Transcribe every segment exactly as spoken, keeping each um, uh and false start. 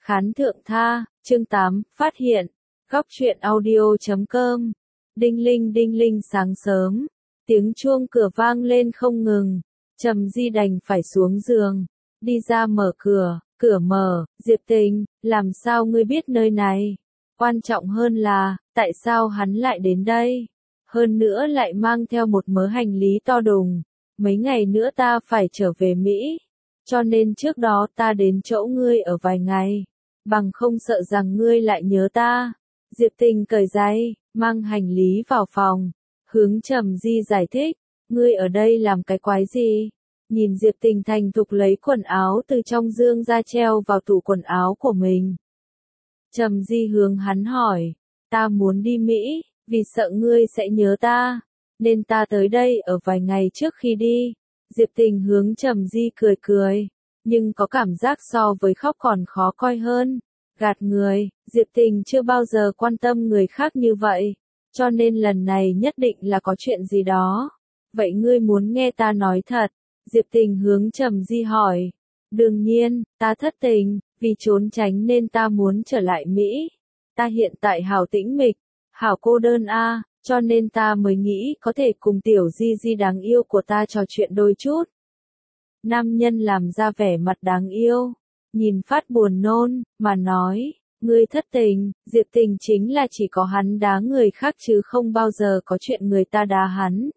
Khán thượng tha, chương tám, phát hiện, góc truyện audio chấm com. Đinh linh đinh linh sáng sớm, tiếng chuông cửa vang lên không ngừng, Trầm Di đành phải xuống giường, đi ra mở cửa, cửa mở, Diệp Tình, làm sao ngươi biết nơi này? Quan trọng hơn là, tại sao hắn lại đến đây? Hơn nữa lại mang theo một mớ hành lý to đùng, mấy ngày nữa ta phải trở về Mỹ, cho nên trước đó ta đến chỗ ngươi ở vài ngày, bằng không sợ rằng ngươi lại nhớ ta. Diệp Tình cởi giày, mang hành lý vào phòng, hướng Trầm Di giải thích, ngươi ở đây làm cái quái gì? Nhìn Diệp Tình thành thục lấy quần áo từ trong dương ra treo vào tủ quần áo của mình. Trầm Di hướng hắn hỏi, ta muốn đi Mỹ, vì sợ ngươi sẽ nhớ ta, nên ta tới đây ở vài ngày trước khi đi. Diệp Tình hướng Trầm Di cười cười, nhưng có cảm giác so với khóc còn khó coi hơn. Gạt người, Diệp Tình chưa bao giờ quan tâm người khác như vậy, cho nên lần này nhất định là có chuyện gì đó. Vậy ngươi muốn nghe ta nói thật? Diệp Tình hướng Trầm Di hỏi. Đương nhiên, ta thất tình, vì trốn tránh nên ta muốn trở lại Mỹ. Ta hiện tại hảo tĩnh mịch, hảo cô đơn a, cho nên ta mới nghĩ có thể cùng tiểu Di Di đáng yêu của ta trò chuyện đôi chút. Nam nhân làm ra vẻ mặt đáng yêu, nhìn phát buồn nôn, mà nói, ngươi thất tình, Diệp Tình chính là chỉ có hắn đá người khác chứ không bao giờ có chuyện người ta đá hắn.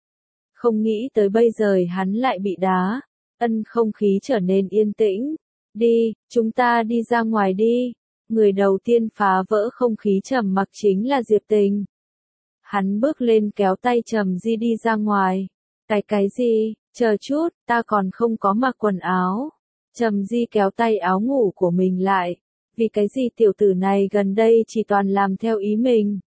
Không nghĩ tới bây giờ hắn lại bị đá, ân không khí trở nên yên tĩnh. Đi, chúng ta đi ra ngoài đi. Người đầu tiên phá vỡ không khí trầm mặc chính là Diệp Tình. Hắn bước lên kéo tay Trầm Di đi ra ngoài. Cái cái gì, chờ chút, ta còn không có mặc quần áo. Trầm Di kéo tay áo ngủ của mình lại. Vì cái gì tiểu tử này gần đây chỉ toàn làm theo ý mình.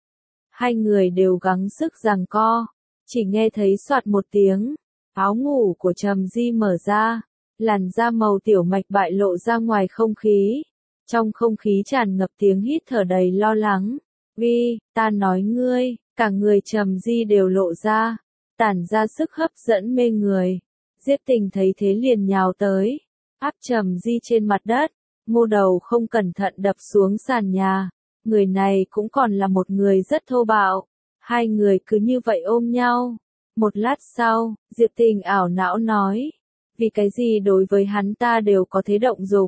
Hai người đều gắng sức giằng co. Chỉ nghe thấy soạt một tiếng. Áo ngủ của Trầm Di mở ra. Làn da màu tiểu mạch bại lộ ra ngoài không khí. Trong không khí tràn ngập tiếng hít thở đầy lo lắng. Vi, ta nói ngươi, cả người Trầm Di đều lộ ra. Tản ra sức hấp dẫn mê người. Diệp Tình thấy thế liền nhào tới. Áp Trầm Di trên mặt đất. Mô đầu không cẩn thận đập xuống sàn nhà. Người này cũng còn là một người rất thô bạo. Hai người cứ như vậy ôm nhau. Một lát sau, Diệp Tình ảo não nói. Vì cái gì đối với hắn ta đều có thế động dục,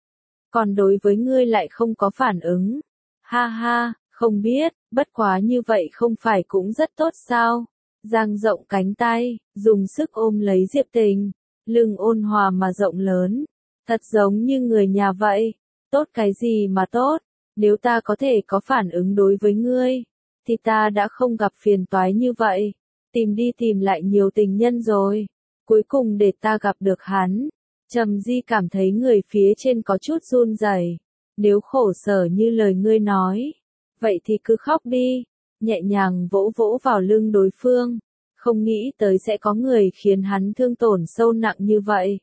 còn đối với ngươi lại không có phản ứng. Ha ha, không biết, bất quá như vậy không phải cũng rất tốt sao? Dang rộng cánh tay, dùng sức ôm lấy Diệp Tình, lưng ôn hòa mà rộng lớn, thật giống như người nhà vậy. Tốt cái gì mà tốt, nếu ta có thể có phản ứng đối với ngươi, thì ta đã không gặp phiền toái như vậy, tìm đi tìm lại nhiều tình nhân rồi. Cuối cùng để ta gặp được hắn. Trầm Di cảm thấy người phía trên có chút run rẩy. Nếu khổ sở như lời ngươi nói, vậy thì cứ khóc đi. Nhẹ nhàng vỗ vỗ vào lưng đối phương. Không nghĩ tới sẽ có người khiến hắn thương tổn sâu nặng như vậy.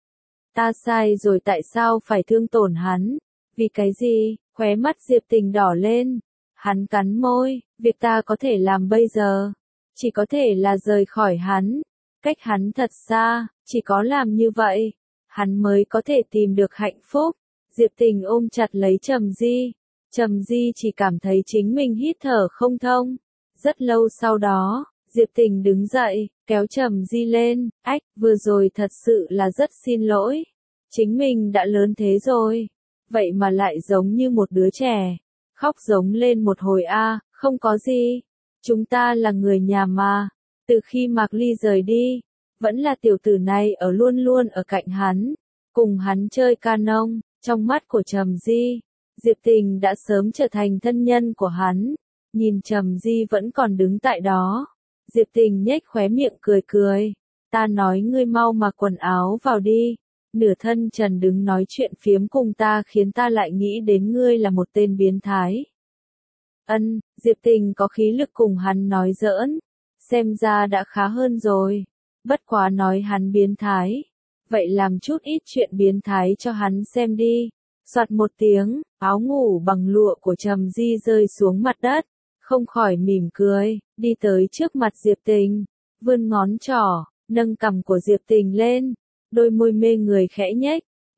Ta sai rồi, tại sao phải thương tổn hắn? Vì cái gì? Khóe mắt Diệp Tình đỏ lên. Hắn cắn môi. Việc ta có thể làm bây giờ, chỉ có thể là rời khỏi hắn. Cách hắn thật xa, chỉ có làm như vậy, hắn mới có thể tìm được hạnh phúc. Diệp Tình ôm chặt lấy Trầm Di. Trầm Di chỉ cảm thấy chính mình hít thở không thông. Rất lâu sau đó, Diệp Tình đứng dậy, kéo Trầm Di lên. Ách, vừa rồi thật sự là rất xin lỗi. Chính mình đã lớn thế rồi. Vậy mà lại giống như một đứa trẻ. Khóc giống lên một hồi a, à, không có gì. Chúng ta là người nhà mà. Từ khi Mạc Ly rời đi, vẫn là tiểu tử này ở luôn luôn ở cạnh hắn, cùng hắn chơi canon. Trong mắt của Trầm Di, Diệp Tình đã sớm trở thành thân nhân của hắn. Nhìn Trầm Di vẫn còn đứng tại đó, Diệp Tình nhếch khóe miệng cười cười. Ta nói ngươi mau mặc quần áo vào đi. Nửa thân trần đứng nói chuyện phiếm cùng ta khiến ta lại nghĩ đến ngươi là một tên biến thái. Ân, Diệp Tình có khí lực cùng hắn nói giỡn. Xem ra đã khá hơn rồi. Bất quá nói hắn biến thái. Vậy làm chút ít chuyện biến thái cho hắn xem đi. Soạt một tiếng, áo ngủ bằng lụa của Trầm Di rơi xuống mặt đất. Không khỏi mỉm cười, đi tới trước mặt Diệp Tình. Vươn ngón trỏ, nâng cằm của Diệp Tình lên. Đôi môi mê người khẽ nhếch.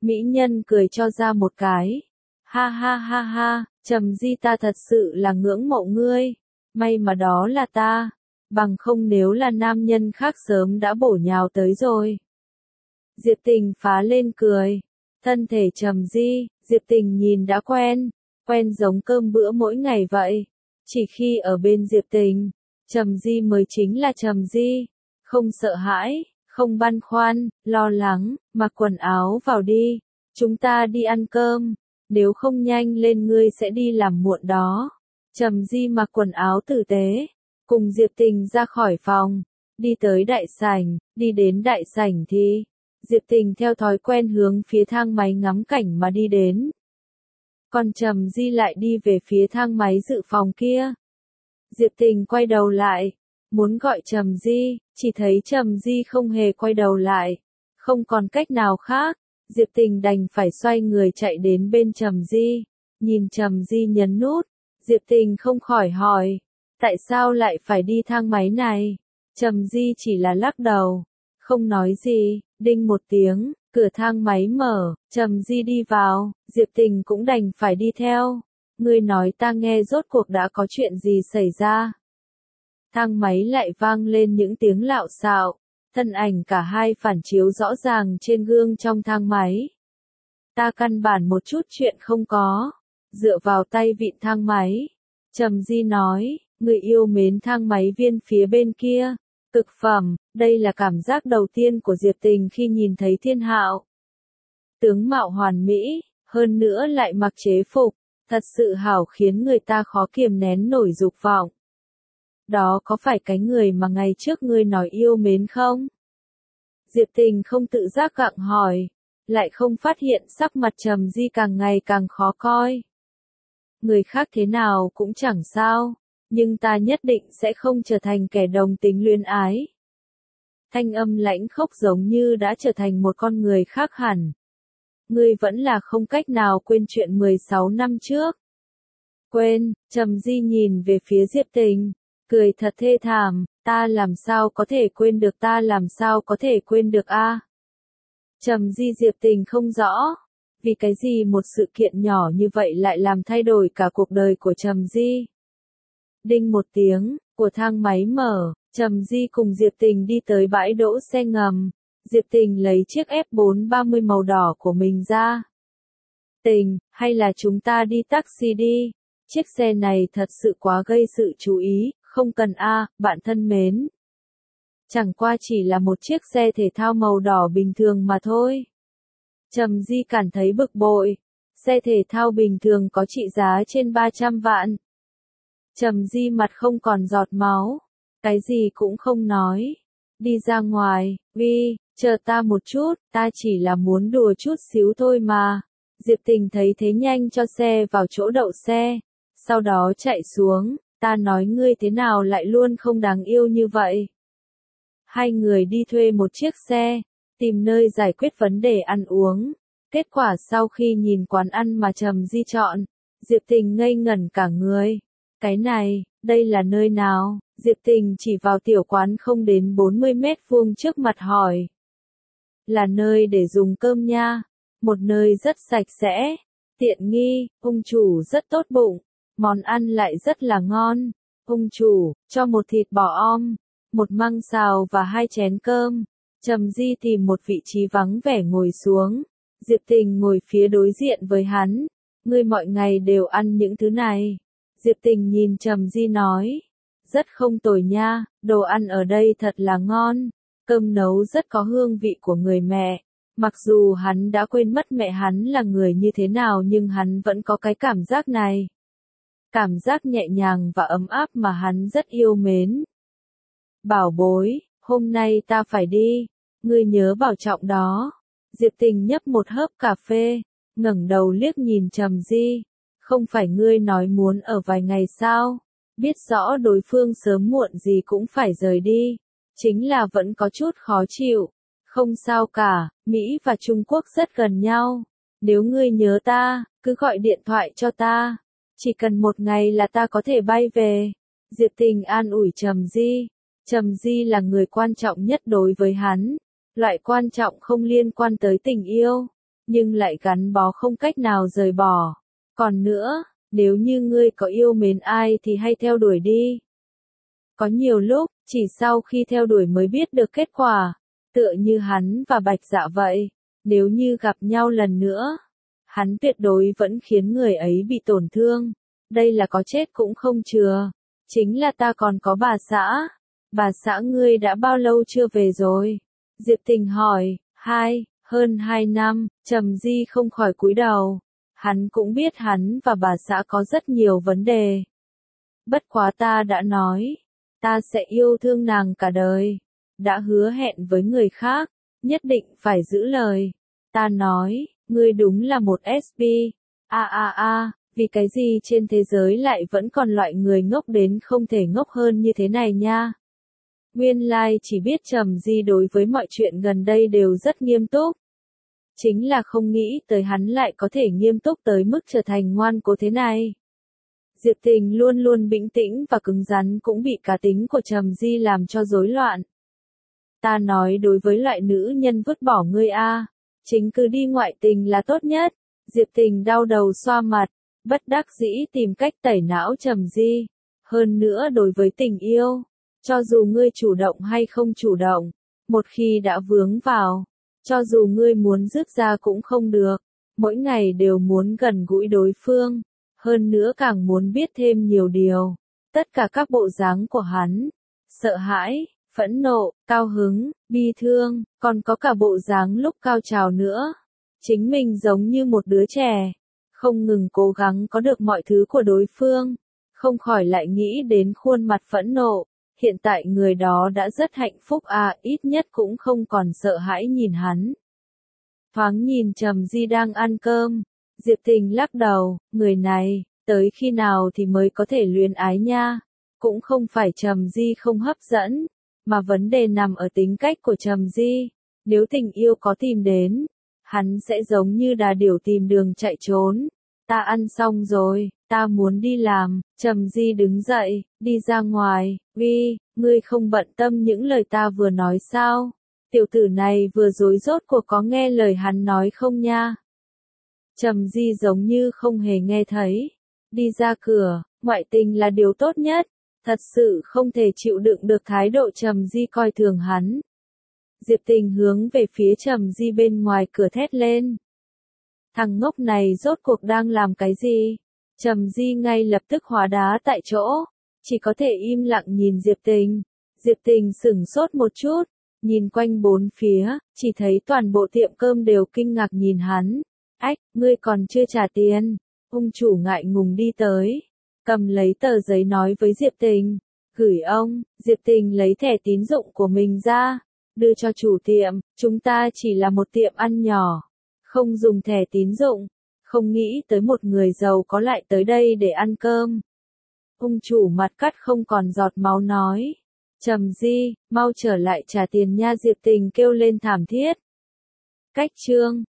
Mỹ nhân cười cho ra một cái. Ha ha ha ha, Trầm Di ta thật sự là ngưỡng mộ ngươi. May mà đó là ta. Bằng không nếu là nam nhân khác sớm đã bổ nhào tới rồi. Diệp Tình phá lên cười. Thân thể Trầm Di, Diệp Tình nhìn đã quen. Quen giống cơm bữa mỗi ngày vậy. Chỉ khi ở bên Diệp Tình, Trầm Di mới chính là Trầm Di. Không sợ hãi, không băn khoăn, lo lắng, mặc quần áo vào đi. Chúng ta đi ăn cơm. Nếu không nhanh lên ngươi sẽ đi làm muộn đó. Trầm Di mặc quần áo tử tế. Cùng Diệp Tình ra khỏi phòng. Đi tới đại sảnh, đi đến đại sảnh thì Diệp Tình theo thói quen hướng phía thang máy ngắm cảnh mà đi đến. Còn Trầm Di lại đi về phía thang máy dự phòng kia. Diệp Tình quay đầu lại, muốn gọi Trầm Di, chỉ thấy Trầm Di không hề quay đầu lại. Không còn cách nào khác, Diệp Tình đành phải xoay người chạy đến bên Trầm Di. Nhìn Trầm Di nhấn nút, Diệp Tình không khỏi hỏi, tại sao lại phải đi thang máy này? Trầm Di chỉ là lắc đầu, không nói gì. Đinh một tiếng, cửa thang máy mở, Trầm Di đi vào, Diệp Tình cũng đành phải đi theo. Ngươi nói ta nghe rốt cuộc đã có chuyện gì xảy ra? Thang máy lại vang lên những tiếng lạo xạo, thân ảnh cả hai phản chiếu rõ ràng trên gương trong thang máy. Ta căn bản một chút chuyện không có, dựa vào tay vịn thang máy. Trầm Di nói, người yêu mến thang máy viên phía bên kia. Cực phẩm, đây là cảm giác đầu tiên của Diệp Tình khi nhìn thấy Thiên Hạo. Tướng mạo hoàn mỹ, hơn nữa lại mặc chế phục, thật sự hảo khiến người ta khó kiềm nén nổi dục vọng. Đó có phải cái người mà ngày trước ngươi nói yêu mến không? Diệp Tình không tự giác gặng hỏi, lại không phát hiện sắc mặt Trầm Di càng ngày càng khó coi. Người khác thế nào cũng chẳng sao. Nhưng ta nhất định sẽ không trở thành kẻ đồng tính luyến ái. Thanh âm lãnh khốc giống như đã trở thành một con người khác hẳn. Ngươi vẫn là không cách nào quên chuyện mười sáu năm trước. Quên, Trầm Di nhìn về phía Diệp Tình, cười thật thê thảm, ta làm sao có thể quên được ta làm sao có thể quên được a? Trầm Di Diệp Tình không rõ, vì cái gì một sự kiện nhỏ như vậy lại làm thay đổi cả cuộc đời của Trầm Di. Đinh một tiếng, của thang máy mở, Trầm Di cùng Diệp Tình đi tới bãi đỗ xe ngầm. Diệp Tình lấy chiếc F bốn ba mươi màu đỏ của mình ra. Tình, hay là chúng ta đi taxi đi? Chiếc xe này thật sự quá gây sự chú ý, không cần a, bạn thân mến. Chẳng qua chỉ là một chiếc xe thể thao màu đỏ bình thường mà thôi. Trầm Di cảm thấy bực bội. Xe thể thao bình thường có trị giá trên ba trăm vạn. Trầm Di mặt không còn giọt máu, cái gì cũng không nói. Đi ra ngoài, Vi, chờ ta một chút, ta chỉ là muốn đùa chút xíu thôi mà. Diệp Tình thấy thế nhanh cho xe vào chỗ đậu xe, sau đó chạy xuống, ta nói ngươi thế nào lại luôn không đáng yêu như vậy. Hai người đi thuê một chiếc xe, tìm nơi giải quyết vấn đề ăn uống. Kết quả sau khi nhìn quán ăn mà Trầm Di chọn, Diệp Tình ngây ngẩn cả người. Cái này, đây là nơi nào? Diệp Tình chỉ vào tiểu quán không đến bốn mươi mét vuông trước mặt hỏi. Là nơi để dùng cơm nha. Một nơi rất sạch sẽ, tiện nghi, ông chủ rất tốt bụng, món ăn lại rất là ngon. Ông chủ, cho một thịt bò om, một măng xào và hai chén cơm. Trầm Di tìm một vị trí vắng vẻ ngồi xuống. Diệp Tình ngồi phía đối diện với hắn. Ngươi mọi ngày đều ăn những thứ này. Diệp Tình nhìn Trầm Di nói. Rất không tồi nha, đồ ăn ở đây thật là ngon. Cơm nấu rất có hương vị của người mẹ. Mặc dù hắn đã quên mất mẹ hắn là người như thế nào nhưng hắn vẫn có cái cảm giác này. Cảm giác nhẹ nhàng và ấm áp mà hắn rất yêu mến. Bảo bối, hôm nay ta phải đi. Ngươi nhớ bảo trọng đó. Diệp Tình nhấp một hớp cà phê, ngẩng đầu liếc nhìn Trầm Di. Không phải ngươi nói muốn ở vài ngày sao? Biết rõ đối phương sớm muộn gì cũng phải rời đi. Chính là vẫn có chút khó chịu. Không sao cả, Mỹ và Trung Quốc rất gần nhau. Nếu ngươi nhớ ta, cứ gọi điện thoại cho ta. Chỉ cần một ngày là ta có thể bay về. Diệp Tình an ủi Trầm Di. Trầm Di là người quan trọng nhất đối với hắn. Loại quan trọng không liên quan tới tình yêu. nhưng lại gắn bó không cách nào rời bỏ. Còn nữa, nếu như ngươi có yêu mến ai thì hãy theo đuổi đi. Có nhiều lúc, chỉ sau khi theo đuổi mới biết được kết quả, tựa như hắn và Bạch Dạ vậy, nếu như gặp nhau lần nữa, hắn tuyệt đối vẫn khiến người ấy bị tổn thương. Đây là có chết cũng không chừa. Chính là ta còn có bà xã. Bà xã ngươi đã bao lâu chưa về rồi? Diệp Tình hỏi. Hai, hơn hai năm, Trầm Di không khỏi cúi đầu. Hắn cũng biết hắn và bà xã có rất nhiều vấn đề. Bất quá ta đã nói, ta sẽ yêu thương nàng cả đời. Đã hứa hẹn với người khác, nhất định phải giữ lời. Ta nói, ngươi đúng là một ét pê. A a a, vì cái gì trên thế giới lại vẫn còn loại người ngốc đến không thể ngốc hơn như thế này nha. Nguyên lai chỉ biết Trầm Di đối với mọi chuyện gần đây đều rất nghiêm túc. Chính là không nghĩ tới hắn lại có thể nghiêm túc tới mức trở thành ngoan cố thế này. Diệp Tình luôn luôn bình tĩnh và cứng rắn cũng bị cá tính của Trầm Di làm cho rối loạn. Ta nói đối với loại nữ nhân vứt bỏ ngươi a, chính cứ đi ngoại tình là tốt nhất. Diệp Tình đau đầu xoa mặt, bất đắc dĩ tìm cách tẩy não Trầm Di. Hơn nữa đối với tình yêu, cho dù ngươi chủ động hay không chủ động, một khi đã vướng vào, cho dù ngươi muốn dứt ra cũng không được, mỗi ngày đều muốn gần gũi đối phương, hơn nữa càng muốn biết thêm nhiều điều. Tất cả các bộ dáng của hắn, sợ hãi, phẫn nộ, cao hứng, bi thương, còn có cả bộ dáng lúc cao trào nữa. Chính mình giống như một đứa trẻ, không ngừng cố gắng có được mọi thứ của đối phương, không khỏi lại nghĩ đến khuôn mặt phẫn nộ. Hiện tại người đó đã rất hạnh phúc à, ít nhất cũng không còn sợ hãi nhìn hắn. Thoáng nhìn Trầm Di đang ăn cơm, Diệp Tình lắc đầu, người này, tới khi nào thì mới có thể luyến ái nha. Cũng không phải Trầm Di không hấp dẫn, mà vấn đề nằm ở tính cách của Trầm Di. Nếu tình yêu có tìm đến, hắn sẽ giống như đà điểu tìm đường chạy trốn. Ta ăn xong rồi, ta muốn đi làm. Trầm Di đứng dậy, đi ra ngoài. Vi, ngươi không bận tâm những lời ta vừa nói sao? Tiểu tử này vừa rồi rốt cuộc có nghe lời hắn nói không nha? Trầm Di giống như không hề nghe thấy. Đi ra cửa, ngoại tình là điều tốt nhất. Thật sự không thể chịu đựng được thái độ Trầm Di coi thường hắn. Diệp Tình hướng về phía Trầm Di bên ngoài cửa thét lên. Thằng ngốc này rốt cuộc đang làm cái gì? Trầm Di ngay lập tức hóa đá tại chỗ, chỉ có thể im lặng nhìn Diệp Tình. Diệp Tình sửng sốt một chút, nhìn quanh bốn phía, chỉ thấy toàn bộ tiệm cơm đều kinh ngạc nhìn hắn. Ách, ngươi còn chưa trả tiền. Ông chủ ngại ngùng đi tới, cầm lấy tờ giấy nói với Diệp Tình. Gửi ông. Diệp Tình lấy thẻ tín dụng của mình ra, đưa cho chủ tiệm. Chúng ta chỉ là một tiệm ăn nhỏ, không dùng thẻ tín dụng. Không nghĩ tới một người giàu có lại tới đây để ăn cơm. Ông chủ mặt cắt không còn giọt máu nói. Trầm Di, mau trở lại trả tiền nha. Diệp Tình kêu lên thảm thiết. Cách chương